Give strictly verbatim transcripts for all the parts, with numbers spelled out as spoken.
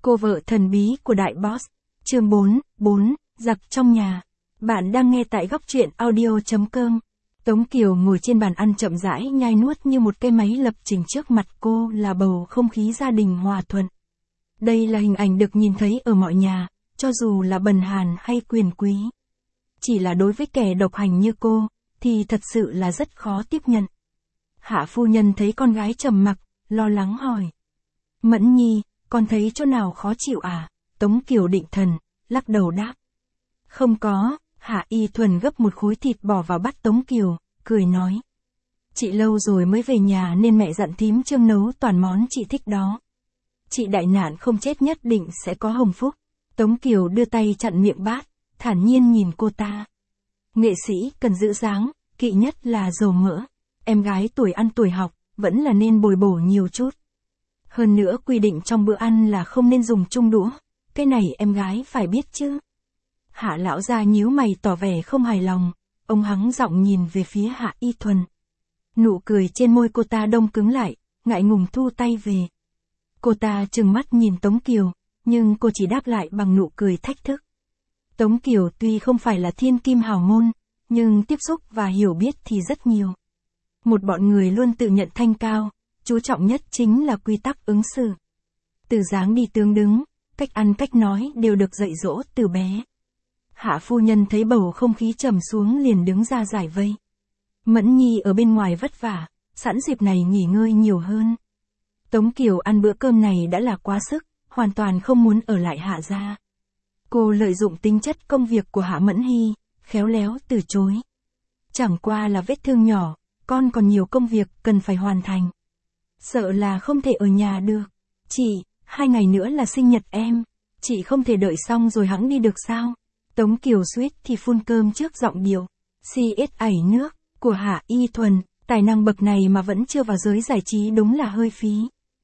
Cô vợ thần bí của đại boss. Chương bốn, bốn, giặc trong nhà. Bạn đang nghe tại góc truyện audio chấm com. Tống Kiều ngồi trên bàn ăn chậm rãi nhai nuốt như một cái máy lập trình, trước mặt cô là bầu không khí gia đình hòa thuận. Đây là hình ảnh được nhìn thấy ở mọi nhà, cho dù là bần hàn hay quyền quý. Chỉ là đối với kẻ độc hành như cô, thì thật sự là rất khó tiếp nhận. Hạ phu nhân thấy con gái trầm mặc, lo lắng hỏi. Mẫn Nhi, con thấy chỗ nào khó chịu à? Tống Kiều định thần, lắc đầu đáp. Không có. Hạ Y Thuần gấp một khối thịt bỏ vào bát Tống Kiều, cười nói. Chị lâu rồi mới về nhà nên mẹ dặn thím Trương nấu toàn món chị thích đó. Chị đại nạn không chết nhất định sẽ có hồng phúc. Tống Kiều đưa tay chặn miệng bát, thản nhiên nhìn cô ta. Nghệ sĩ cần giữ dáng, kỵ nhất là dầu mỡ. Em gái tuổi ăn tuổi học, vẫn là nên bồi bổ nhiều chút. Hơn nữa quy định trong bữa ăn là không nên dùng chung đũa. Cái này em gái phải biết chứ. Hạ lão gia nhíu mày tỏ vẻ không hài lòng, ông hắng giọng nhìn về phía Hạ Y Thuần. Nụ cười trên môi cô ta đông cứng lại, ngại ngùng thu tay về. Cô ta trừng mắt nhìn Tống Kiều, nhưng cô chỉ đáp lại bằng nụ cười thách thức. Tống Kiều tuy không phải là thiên kim hào môn, nhưng tiếp xúc và hiểu biết thì rất nhiều. Một bọn người luôn tự nhận thanh cao, chú trọng nhất chính là quy tắc ứng xử. Từ dáng đi tướng đứng, cách ăn cách nói đều được dạy dỗ từ bé. Hạ phu nhân thấy bầu không khí trầm xuống liền đứng ra giải vây. Mẫn Nhi ở bên ngoài vất vả, sẵn dịp này nghỉ ngơi nhiều hơn. Tống Kiều ăn bữa cơm này đã là quá sức, hoàn toàn không muốn ở lại Hạ gia. Cô lợi dụng tính chất công việc của Hạ Mẫn Hy, khéo léo từ chối. Chẳng qua là vết thương nhỏ, con còn nhiều công việc cần phải hoàn thành. Sợ là không thể ở nhà được. Chị, hai ngày nữa là sinh nhật em, chị không thể đợi xong rồi hẵng đi được sao? Tống Kiều suýt thì phun cơm trước giọng điệu. xê ét ẩy nước, của Hạ Y Thuần, tài năng bậc này mà vẫn chưa vào giới giải trí đúng là hơi phí.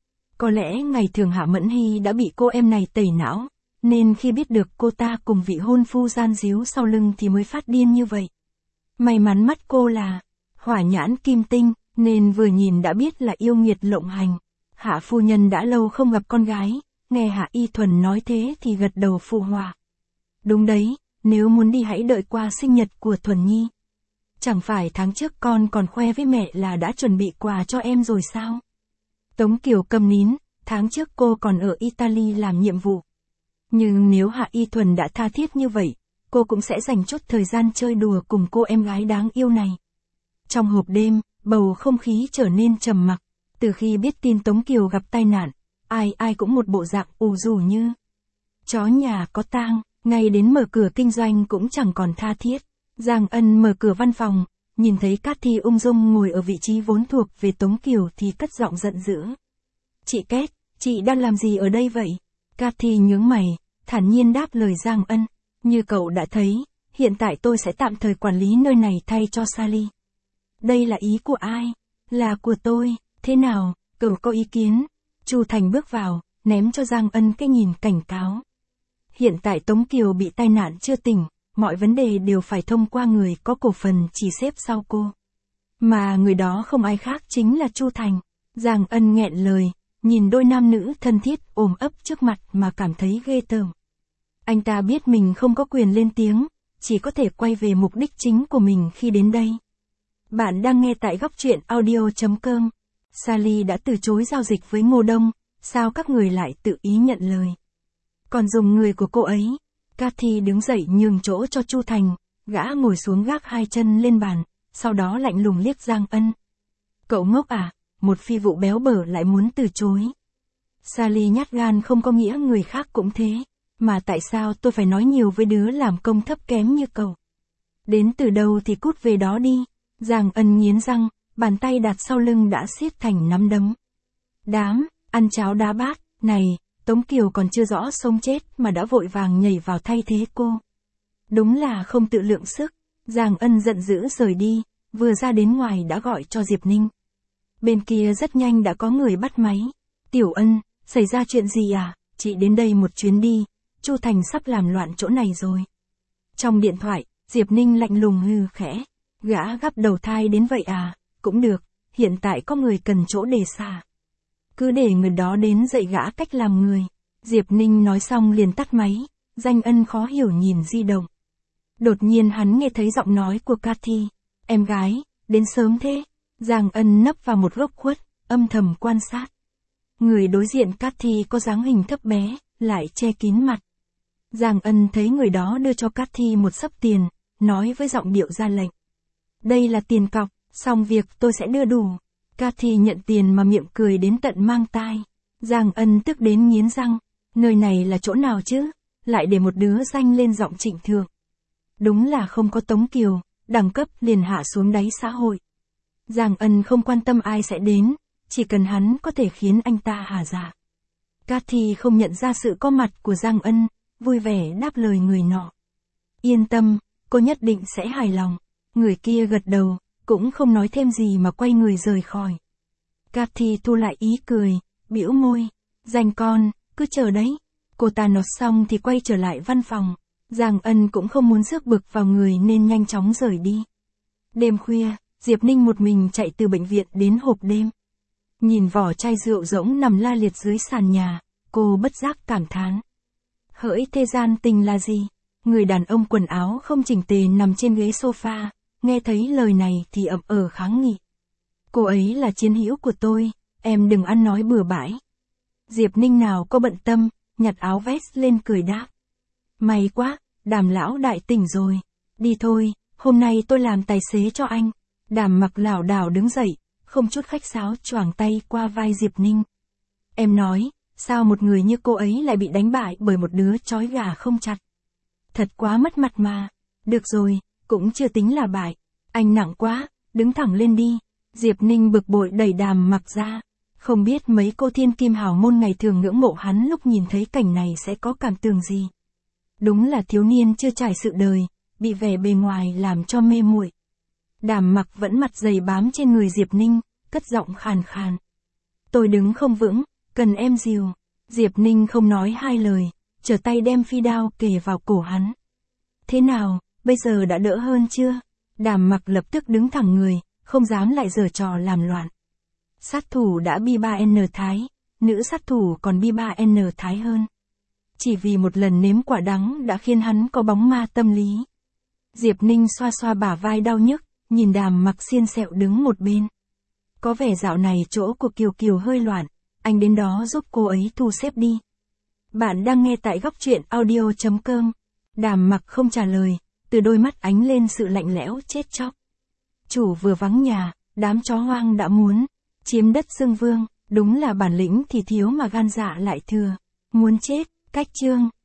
Có lẽ ngày thường Hạ Mẫn Hy đã bị cô em này tẩy não, nên khi biết được cô ta cùng vị hôn phu gian díu sau lưng thì mới phát điên như vậy. May mắn mắt cô là hỏa nhãn kim tinh, nên vừa nhìn đã biết là yêu nghiệt lộng hành. Hạ phu nhân đã lâu không gặp con gái, nghe Hạ Y Thuần nói thế thì gật đầu phụ họa. Đúng đấy, nếu muốn đi hãy đợi qua sinh nhật của Thuần Nhi. Chẳng phải tháng trước con còn khoe với mẹ là đã chuẩn bị quà cho em rồi sao? Tống Kiều câm nín, tháng trước cô còn ở Italy làm nhiệm vụ. Nhưng nếu Hạ Y Thuần đã tha thiết như vậy, cô cũng sẽ dành chút thời gian chơi đùa cùng cô em gái đáng yêu này. Trong hộp đêm, bầu không khí trở nên trầm mặc. Từ khi biết tin Tống Kiều gặp tai nạn, ai ai cũng một bộ dạng ù rù như chó nhà có tang. Ngay đến mở cửa kinh doanh cũng chẳng còn tha thiết. Giang Ân mở cửa văn phòng, nhìn thấy Cathy ung dung ngồi ở vị trí vốn thuộc về Tống Kiều thì cất giọng giận dữ. Chị Két, chị đang làm gì ở đây vậy? Cathy nhướng mày, thản nhiên đáp lời Giang Ân. Như cậu đã thấy, hiện tại tôi sẽ tạm thời quản lý nơi này thay cho Sally. Đây là ý của ai? Là của tôi, thế nào, cậu có ý kiến? Chu Thành bước vào, ném cho Giang Ân cái nhìn cảnh cáo. Hiện tại Tống Kiều bị tai nạn chưa tỉnh, mọi vấn đề đều phải thông qua người có cổ phần chỉ xếp sau cô. Mà người đó không ai khác chính là Chu Thành. Giang Ân nghẹn lời, nhìn đôi nam nữ thân thiết ôm ấp trước mặt mà cảm thấy ghê tởm. Anh ta biết mình không có quyền lên tiếng, chỉ có thể quay về mục đích chính của mình khi đến đây. Bạn đang nghe tại góc truyện audio chấm com. Sally đã từ chối giao dịch với Ngô Đông, sao các người lại tự ý nhận lời? Còn dùng người của cô ấy. Cathy đứng dậy nhường chỗ cho Chu Thành, gã ngồi xuống gác hai chân lên bàn, sau đó lạnh lùng liếc Giang Ân. Cậu ngốc à, một phi vụ béo bở lại muốn từ chối. Sally nhát gan không có nghĩa người khác cũng thế, mà tại sao tôi phải nói nhiều với đứa làm công thấp kém như cậu? Đến từ đâu thì cút về đó đi. Giang Ân nghiến răng, bàn tay đặt sau lưng đã siết thành nắm đấm. Đám, ăn cháo đá bát, này. Tống Kiều còn chưa rõ sống chết mà đã vội vàng nhảy vào thay thế cô. Đúng là không tự lượng sức. Giang Ân giận dữ rời đi, vừa ra đến ngoài đã gọi cho Diệp Ninh. Bên kia rất nhanh đã có người bắt máy. Tiểu Ân, xảy ra chuyện gì à? Chị đến đây một chuyến đi, Chu Thành sắp làm loạn chỗ này rồi. Trong điện thoại, Diệp Ninh lạnh lùng hừ khẽ. Gã gắp đầu thai đến vậy à? Cũng được, hiện tại có người cần chỗ để xả. Cứ để người đó đến dạy gã cách làm người. Diệp Ninh nói xong liền tắt máy, Danh Ân khó hiểu nhìn di động. Đột nhiên hắn nghe thấy giọng nói của Cathy. Em gái, đến sớm thế. Giang Ân nấp vào một góc khuất, âm thầm quan sát. Người đối diện Cathy có dáng hình thấp bé, lại che kín mặt. Giang Ân thấy người đó đưa cho Cathy một xấp tiền, nói với giọng điệu ra lệnh. Đây là tiền cọc, xong việc tôi sẽ đưa đủ. Cathy nhận tiền mà miệng cười đến tận mang tai. Giang Ân tức đến nghiến răng. Nơi này là chỗ nào chứ? Lại để một đứa danh lên giọng trịnh thượng. Đúng là không có Tống Kiều, đẳng cấp liền hạ xuống đáy xã hội. Giang Ân không quan tâm ai sẽ đến, chỉ cần hắn có thể khiến anh ta hả dạ. Cathy không nhận ra sự có mặt của Giang Ân, vui vẻ đáp lời người nọ. Yên tâm, cô nhất định sẽ hài lòng. Người kia gật đầu, cũng không nói thêm gì mà quay người rời khỏi. Cathy thu lại ý cười, bĩu môi. Danh con, cứ chờ đấy. Cô ta nói xong thì quay trở lại văn phòng. Giang Ân cũng không muốn rước bực vào người nên nhanh chóng rời đi. Đêm khuya, Diệp Ninh một mình chạy từ bệnh viện đến hộp đêm. Nhìn vỏ chai rượu rỗng nằm la liệt dưới sàn nhà, cô bất giác cảm thán. Hỡi thế gian tình là gì? Người đàn ông quần áo không chỉnh tề nằm trên ghế sofa, nghe thấy lời này thì ậm ờ kháng nghị. Cô ấy là chiến hữu của tôi, em đừng ăn nói bừa bãi. Diệp Ninh nào có bận tâm, nhặt áo vest lên cười đáp. May quá, Đàm lão đại tỉnh rồi. Đi thôi, hôm nay tôi làm tài xế cho anh. Đàm mặc lảo đảo đứng dậy, không chút khách sáo choàng tay qua vai Diệp Ninh. Em nói, sao một người như cô ấy lại bị đánh bại bởi một đứa trói gà không chặt? Thật quá mất mặt mà. Được rồi, cũng chưa tính là bại. Anh nặng quá, đứng thẳng lên đi. Diệp Ninh bực bội đẩy Đàm mặc ra. Không biết mấy cô thiên kim hào môn ngày thường ngưỡng mộ hắn lúc nhìn thấy cảnh này sẽ có cảm tưởng gì. Đúng là thiếu niên chưa trải sự đời, bị vẻ bề ngoài làm cho mê muội. Đàm mặc vẫn mặt dày bám trên người Diệp Ninh, cất giọng khàn khàn. Tôi đứng không vững, cần em dìu. Diệp Ninh không nói hai lời, trở tay đem phi đao kề vào cổ hắn. Thế nào, bây giờ đã đỡ hơn chưa? Đàm mặc lập tức đứng thẳng người, không dám lại giở trò làm loạn. Sát thủ đã bi ba en thái, nữ sát thủ còn bi ba en thái hơn. Chỉ vì một lần nếm quả đắng đã khiến hắn có bóng ma tâm lý. Diệp Ninh xoa xoa bả vai đau nhức, nhìn Đàm mặc xiên xẹo đứng một bên. Có vẻ dạo này chỗ của Kiều Kiều hơi loạn, anh đến đó giúp cô ấy thu xếp đi. Bạn đang nghe tại góc truyện audio chấm com. Đàm mặc không trả lời, từ đôi mắt ánh lên sự lạnh lẽo chết chóc. Chủ vừa vắng nhà, đám chó hoang đã muốn chiếm đất xưng vương, đúng là bản lĩnh thì thiếu mà gan dạ lại thừa. Muốn chết, cách chương.